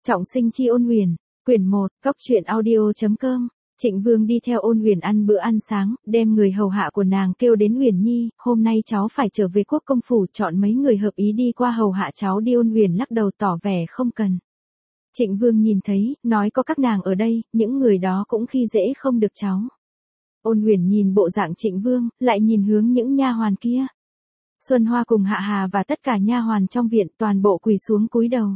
Trọng sinh chi Ôn Huyền, quyển 1, Cóc truyện audio.com. Trịnh Vương đi theo Ôn Huyền ăn bữa ăn sáng, đem người hầu hạ của nàng kêu đến Huyền Nhi, hôm nay cháu phải trở về quốc công phủ, chọn mấy người hợp ý đi qua hầu hạ cháu đi. Ôn Huyền lắc đầu tỏ vẻ không cần. Trịnh Vương nhìn thấy, nói có các nàng ở đây, những người đó cũng khi dễ không được cháu. Ôn Huyền nhìn bộ dạng Trịnh Vương, lại nhìn hướng những nha hoàn kia. Xuân Hoa cùng Hạ Hà và tất cả nha hoàn trong viện toàn bộ quỳ xuống cúi đầu.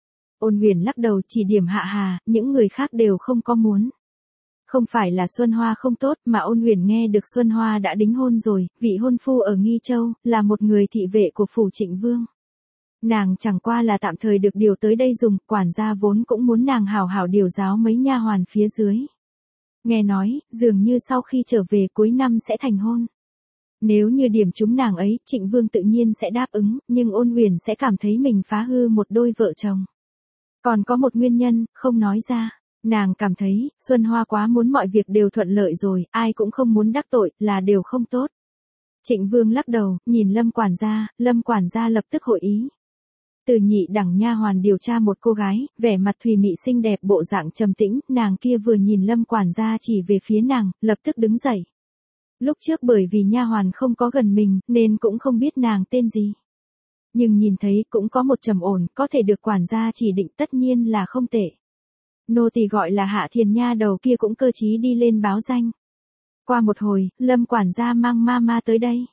Ôn Huyền lắc đầu chỉ điểm Hạ Hà, những người khác đều không có muốn. Không phải là Xuân Hoa không tốt mà Ôn Huyền nghe được Xuân Hoa đã đính hôn rồi, vị hôn phu ở Nghi Châu, là một người thị vệ của phủ Trịnh Vương. Nàng chẳng qua là tạm thời được điều tới đây dùng, quản gia vốn cũng muốn nàng hảo hảo điều giáo mấy nha hoàn phía dưới. Nghe nói, dường như sau khi trở về cuối năm sẽ thành hôn. Nếu như điểm chúng nàng ấy, Trịnh Vương tự nhiên sẽ đáp ứng, nhưng Ôn Huyền sẽ cảm thấy mình phá hư một đôi vợ chồng. Còn có một nguyên nhân, không nói ra. Nàng cảm thấy, Xuân Hoa quá muốn mọi việc đều thuận lợi rồi, ai cũng không muốn đắc tội, là đều không tốt. Trịnh Vương lắc đầu, nhìn Lâm quản gia lập tức hội ý. Từ nhị đẳng nha hoàn điều tra một cô gái, vẻ mặt thùy mị xinh đẹp bộ dạng trầm tĩnh, nàng kia vừa nhìn Lâm quản gia chỉ về phía nàng, lập tức đứng dậy. Lúc trước bởi vì nha hoàn không có gần mình, nên cũng không biết nàng tên gì. Nhưng nhìn thấy cũng có một trầm ổn, có thể được quản gia chỉ định tất nhiên là không tệ. Nô tỳ gọi là Hạ Thiền nha đầu kia cũng cơ trí đi lên báo danh. Qua một hồi, Lâm quản gia mang Mama tới đây.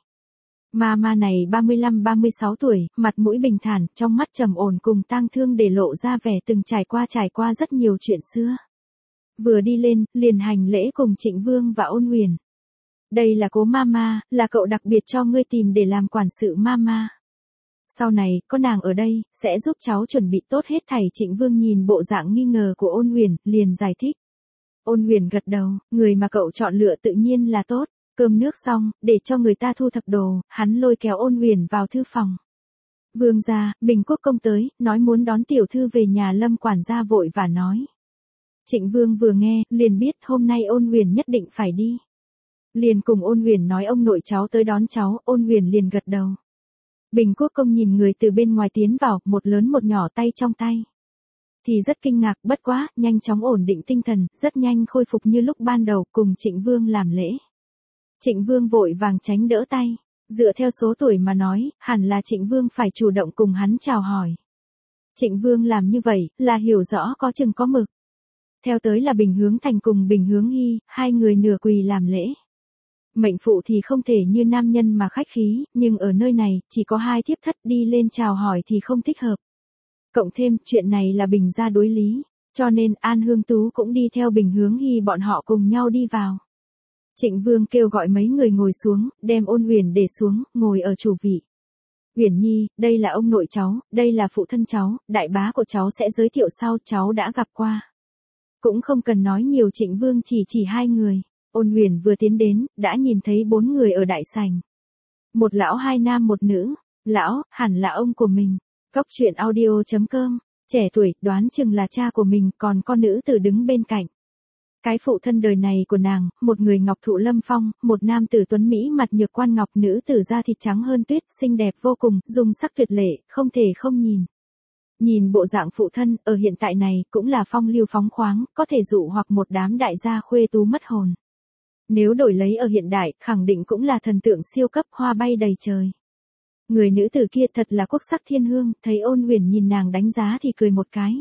Mama này 35-36 tuổi, mặt mũi bình thản, trong mắt trầm ổn cùng tang thương để lộ ra vẻ từng trải qua rất nhiều chuyện xưa. Vừa đi lên, liền hành lễ cùng Trịnh Vương và Ôn Huyền. Đây là cố Mama, là cậu đặc biệt cho ngươi tìm để làm quản sự Mama. Sau này, có nàng ở đây, sẽ giúp cháu chuẩn bị tốt hết thảy. Trịnh Vương nhìn bộ dạng nghi ngờ của Ôn Huyền, liền giải thích. Ôn Huyền gật đầu, người mà cậu chọn lựa tự nhiên là tốt. Cơm nước xong, để cho người ta thu thập đồ, hắn lôi kéo Ôn Huyền vào thư phòng. Vương gia, Bình Quốc công tới, nói muốn đón tiểu thư về nhà. Lâm quản gia vội và nói. Trịnh Vương vừa nghe, liền biết hôm nay Ôn Huyền nhất định phải đi. Liền cùng Ôn Huyền nói ông nội cháu tới đón cháu, Ôn Huyền liền gật đầu. Bình Quốc công nhìn người từ bên ngoài tiến vào, một lớn một nhỏ tay trong tay. Thì rất kinh ngạc, bất quá, nhanh chóng ổn định tinh thần, rất nhanh khôi phục như lúc ban đầu, cùng Trịnh Vương làm lễ. Trịnh Vương vội vàng tránh đỡ tay. Dựa theo số tuổi mà nói, hẳn là Trịnh Vương phải chủ động cùng hắn chào hỏi. Trịnh Vương làm như vậy, là hiểu rõ có chừng có mực. Theo tới là Bình Hướng Thành cùng Bình Hướng Hy, hai người nửa quỳ làm lễ. Mệnh phụ thì không thể như nam nhân mà khách khí, nhưng ở nơi này, chỉ có hai thiếp thất đi lên chào hỏi thì không thích hợp. Cộng thêm, chuyện này là Bình gia đối lý, cho nên An Hương Tú cũng đi theo Bình Hướng Hy bọn họ cùng nhau đi vào. Trịnh Vương kêu gọi mấy người ngồi xuống, đem Ôn Huyền để xuống, ngồi ở chủ vị. Huyền Nhi, đây là ông nội cháu, đây là phụ thân cháu, đại bá của cháu sẽ giới thiệu sau, cháu đã gặp qua. Cũng không cần nói nhiều. Trịnh Vương chỉ hai người. Ôn Huyền vừa tiến đến, đã nhìn thấy bốn người ở đại sảnh. Một lão hai nam một nữ. Lão, hẳn là ông của mình. Cóc truyện audio.com. Trẻ tuổi, đoán chừng là cha của mình, còn con nữ tử đứng bên cạnh. Cái phụ thân đời này của nàng, một người ngọc thụ lâm phong, một nam tử tuấn Mỹ mặt nhược quan ngọc, nữ tử da thịt trắng hơn tuyết, xinh đẹp vô cùng, dung sắc tuyệt lệ, không thể không nhìn. Nhìn bộ dạng phụ thân, ở hiện tại này, cũng là phong lưu phóng khoáng, có thể dụ hoặc một đám đại gia khuê tú mất hồn. Nếu đổi lấy ở hiện đại, khẳng định cũng là thần tượng siêu cấp, hoa bay đầy trời. Người nữ tử kia thật là quốc sắc thiên hương, thấy Ôn Huyền nhìn nàng đánh giá thì cười một cái.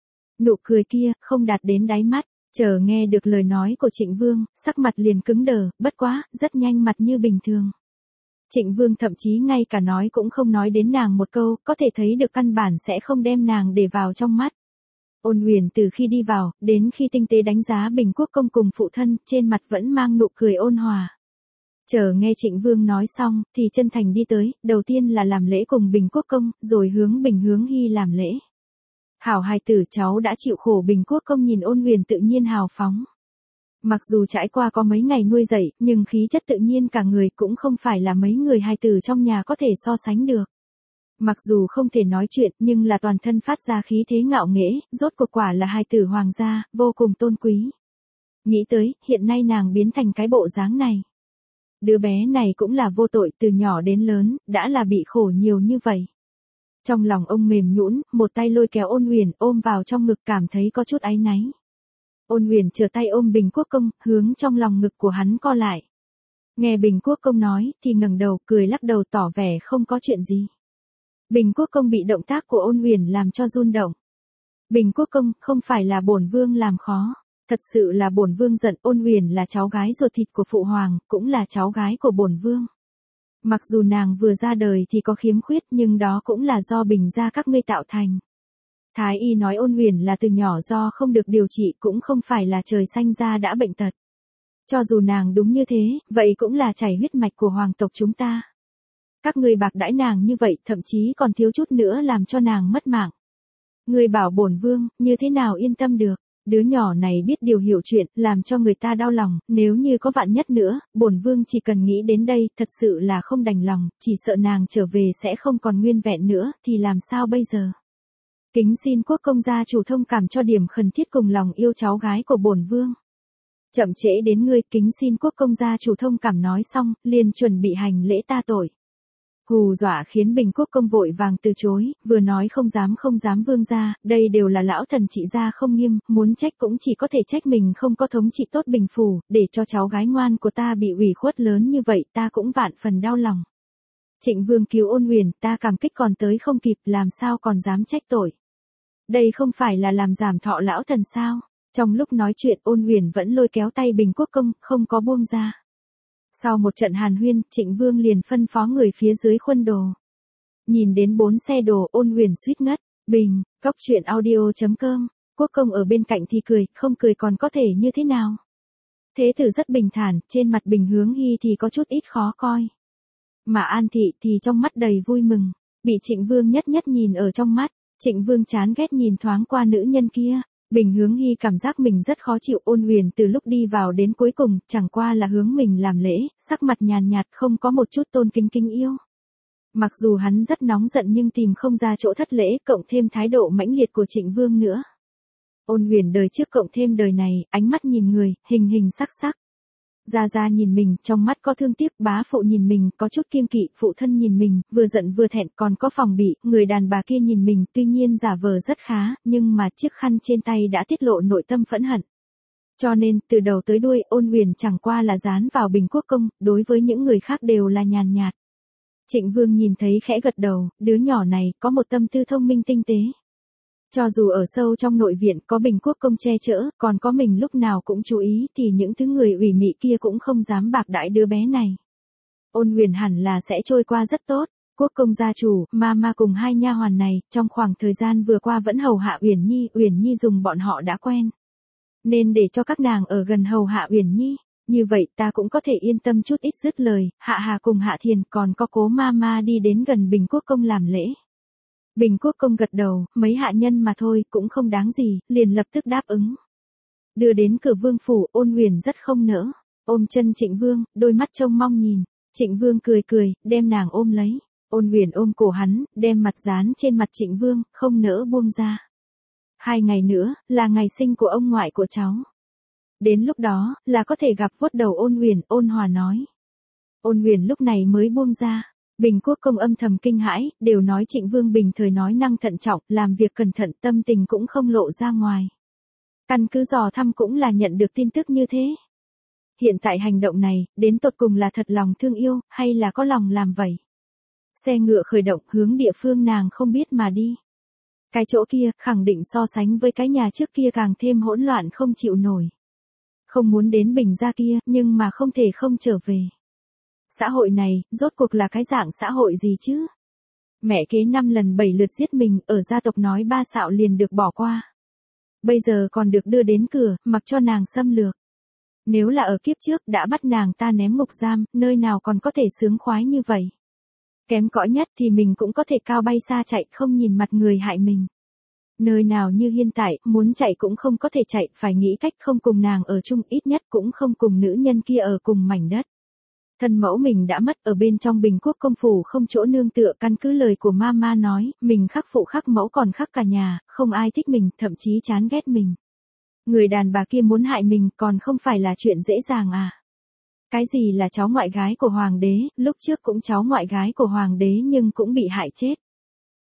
Nụ cười kia, không đạt đến đáy mắt, chờ nghe được lời nói của Trịnh Vương, sắc mặt liền cứng đờ, bất quá, rất nhanh mặt như bình thường. Trịnh Vương thậm chí ngay cả nói cũng không nói đến nàng một câu, có thể thấy được căn bản sẽ không đem nàng để vào trong mắt. Ôn Huyền từ khi đi vào, đến khi tinh tế đánh giá Bình Quốc công cùng phụ thân, trên mặt vẫn mang nụ cười ôn hòa. Chờ nghe Trịnh Vương nói xong, thì chân thành đi tới, đầu tiên là làm lễ cùng Bình Quốc công, rồi hướng Bình Hướng Hy làm lễ. Hảo hài tử, cháu đã chịu khổ. Bình Quốc công nhìn Ôn Huyền tự nhiên hào phóng. Mặc dù trải qua có mấy ngày nuôi dạy, nhưng khí chất tự nhiên cả người cũng không phải là mấy người hài tử trong nhà có thể so sánh được. Mặc dù không thể nói chuyện, nhưng là toàn thân phát ra khí thế ngạo nghễ, rốt cuộc quả là hài tử hoàng gia, vô cùng tôn quý. Nghĩ tới, hiện nay nàng biến thành cái bộ dáng này. Đứa bé này cũng là vô tội, từ nhỏ đến lớn, đã là bị khổ nhiều như vậy. Trong lòng ông mềm nhũn, một tay lôi kéo Ôn Huyền ôm vào trong ngực cảm thấy có chút áy náy. Ôn Huyền trở tay ôm Bình Quốc Công, hướng trong lòng ngực của hắn co lại. Nghe Bình Quốc Công nói, thì ngẩng đầu, cười lắc đầu tỏ vẻ không có chuyện gì. Bình Quốc Công bị động tác của Ôn Huyền làm cho run động. Bình Quốc Công, không phải là bổn vương làm khó. Thật sự là bổn vương giận. Ôn Huyền là cháu gái ruột thịt của phụ hoàng, cũng là cháu gái của bổn vương. Mặc dù nàng vừa ra đời thì có khiếm khuyết nhưng đó cũng là do Bình gia các ngươi tạo thành. Thái y nói Ôn Huyền là từ nhỏ do không được điều trị, cũng không phải là trời sanh ra đã bệnh tật. Cho dù nàng đúng như thế, vậy cũng là chảy huyết mạch của hoàng tộc chúng ta. Các ngươi bạc đãi nàng như vậy, thậm chí còn thiếu chút nữa làm cho nàng mất mạng. Ngươi bảo bổn vương, như thế nào yên tâm được? Đứa nhỏ này biết điều hiểu chuyện, làm cho người ta đau lòng, nếu như có vạn nhất nữa, bổn vương chỉ cần nghĩ đến đây, thật sự là không đành lòng, chỉ sợ nàng trở về sẽ không còn nguyên vẹn nữa, thì làm sao bây giờ? Kính xin Quốc công gia chủ thông cảm cho điểm khẩn thiết cùng lòng yêu cháu gái của bổn vương. Chậm trễ đến ngươi, kính xin Quốc công gia chủ thông cảm nói xong, liền chuẩn bị hành lễ ta tội. Hù dọa khiến Bình Quốc Công vội vàng từ chối, vừa nói không dám vương gia, đây đều là lão thần trị gia không nghiêm, muốn trách cũng chỉ có thể trách mình không có thống trị tốt Bình phủ, để cho cháu gái ngoan của ta bị ủy khuất lớn như vậy, ta cũng vạn phần đau lòng. Trịnh Vương cứu Ôn Huyền, ta cảm kích còn tới không kịp, làm sao còn dám trách tội. Đây không phải là làm giảm thọ lão thần sao? Trong lúc nói chuyện Ôn Huyền vẫn lôi kéo tay Bình Quốc Công, không có buông ra. Sau một trận hàn huyên, Trịnh Vương liền phân phó người phía dưới khuân đồ. Nhìn đến 4 xe đồ, Ôn Huyền suýt ngất. Bình, cóc truyện audio.com. Quốc công ở bên cạnh thì cười, không cười còn có thể như thế nào. Thế tử rất bình thản, trên mặt Bình Hướng Hy thì có chút ít khó coi. Mà An Thị thì trong mắt đầy vui mừng, bị Trịnh Vương nhất nhìn ở trong mắt. Trịnh Vương chán ghét nhìn thoáng qua nữ nhân kia. Bình Hướng Hy cảm giác mình rất khó chịu. Ôn Huyền từ lúc đi vào đến cuối cùng, chẳng qua là hướng mình làm lễ, sắc mặt nhàn nhạt không có một chút tôn kính yêu. Mặc dù hắn rất nóng giận nhưng tìm không ra chỗ thất lễ, cộng thêm thái độ mãnh liệt của Trịnh Vương nữa. Ôn Huyền đời trước cộng thêm đời này, ánh mắt nhìn người, hình sắc. Gia nhìn mình, trong mắt có thương tiếc, bá phụ nhìn mình, có chút kiêng kỵ, phụ thân nhìn mình, vừa giận vừa thẹn, còn có phòng bị, người đàn bà kia nhìn mình, tuy nhiên giả vờ rất khá, nhưng mà chiếc khăn trên tay đã tiết lộ nội tâm phẫn hận. Cho nên, từ đầu tới đuôi, Ôn Huyền chẳng qua là dán vào Bình Quốc Công, đối với những người khác đều là nhàn nhạt. Trịnh Vương nhìn thấy khẽ gật đầu, đứa nhỏ này, có một tâm tư thông minh tinh tế. Cho dù ở sâu trong nội viện có Bình Quốc Công che chở, còn có mình lúc nào cũng chú ý thì những thứ người ủy mị kia cũng không dám bạc đãi đứa bé này. Ôn Huyền hẳn là sẽ trôi qua rất tốt. Quốc công gia chủ, Mama cùng hai nha hoàn này, trong khoảng thời gian vừa qua vẫn hầu hạ Uyển Nhi dùng bọn họ đã quen. Nên để cho các nàng ở gần hầu hạ Uyển Nhi, như vậy ta cũng có thể yên tâm chút ít. Dứt lời, Hạ Hà cùng Hạ Thiền còn có Cố Mama đi đến gần Bình Quốc Công làm lễ. Bình Quốc Công gật đầu, mấy hạ nhân mà thôi, cũng không đáng gì, liền lập tức đáp ứng. Đưa đến cửa vương phủ, Ôn Huyền rất không nỡ, ôm chân Trịnh Vương, đôi mắt trông mong nhìn. Trịnh Vương cười, đem nàng ôm lấy. Ôn Huyền ôm cổ hắn, đem mặt dán trên mặt Trịnh Vương, không nỡ buông ra. 2 ngày nữa, là ngày sinh của ông ngoại của cháu. Đến lúc đó, là có thể gặp vuốt đầu Ôn Huyền, ôn hòa nói. Ôn Huyền lúc này mới buông ra. Bình Quốc Công âm thầm kinh hãi, đều nói Trịnh Vương bình thời nói năng thận trọng, làm việc cẩn thận, tâm tình cũng không lộ ra ngoài. Căn cứ dò thăm cũng là nhận được tin tức như thế. Hiện tại hành động này, đến tột cùng là thật lòng thương yêu, hay là có lòng làm vậy? Xe ngựa khởi động hướng địa phương nàng không biết mà đi. Cái chỗ kia, khẳng định so sánh với cái nhà trước kia càng thêm hỗn loạn không chịu nổi. Không muốn đến Bình gia kia, nhưng mà không thể không trở về. Xã hội này, rốt cuộc là cái dạng xã hội gì chứ? Mẹ kế 5 lần 7 lượt giết mình, ở gia tộc nói 3 xạo liền được bỏ qua. Bây giờ còn được đưa đến cửa, mặc cho nàng xâm lược. Nếu là ở kiếp trước đã bắt nàng ta ném ngục giam, nơi nào còn có thể sướng khoái như vậy. Kém cỏi nhất thì mình cũng có thể cao bay xa chạy, không nhìn mặt người hại mình. Nơi nào như hiện tại, muốn chạy cũng không có thể chạy, phải nghĩ cách không cùng nàng ở chung, ít nhất cũng không cùng nữ nhân kia ở cùng mảnh đất. Thân mẫu mình đã mất, ở bên trong Bình Quốc Công phủ không chỗ nương tựa, căn cứ lời của Mama nói, mình khắc phụ khắc mẫu còn khắc cả nhà, không ai thích mình, thậm chí chán ghét mình. Người đàn bà kia muốn hại mình còn không phải là chuyện dễ dàng à. Cái gì là cháu ngoại gái của hoàng đế, lúc trước cũng cháu ngoại gái của hoàng đế nhưng cũng bị hại chết.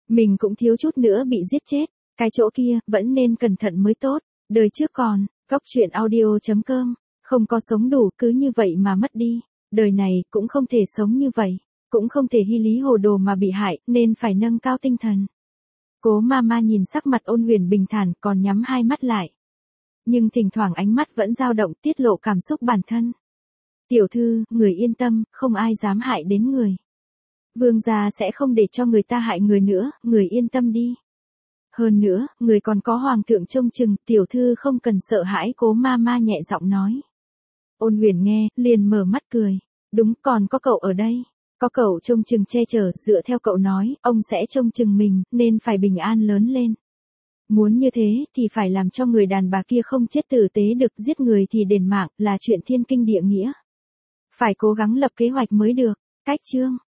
Mình cũng thiếu chút nữa bị giết chết, cái chỗ kia, vẫn nên cẩn thận mới tốt, đời trước còn, Cóc truyện audio.com, không có sống đủ cứ như vậy mà mất đi, đời này cũng không thể sống như vậy, cũng không thể hy lý hồ đồ mà bị hại, nên phải nâng cao tinh thần. Cố Mama nhìn sắc mặt Ôn Huyền bình thản còn nhắm hai mắt lại. Nhưng thỉnh thoảng ánh mắt vẫn dao động tiết lộ cảm xúc bản thân. Tiểu thư, người yên tâm, không ai dám hại đến người. Vương gia sẽ không để cho người ta hại người nữa, người yên tâm đi. Hơn nữa, người còn có hoàng thượng trông chừng, tiểu thư không cần sợ hãi, Cố Mama nhẹ giọng nói. Ôn Huyền nghe, liền mở mắt cười. Đúng, còn có cậu ở đây. Có cậu trông chừng che chở, dựa theo cậu nói, ông sẽ trông chừng mình, nên phải bình an lớn lên. Muốn như thế, thì phải làm cho người đàn bà kia không chết tử tế được, giết người thì đền mạng, là chuyện thiên kinh địa nghĩa. Phải cố gắng lập kế hoạch mới được. Cách chương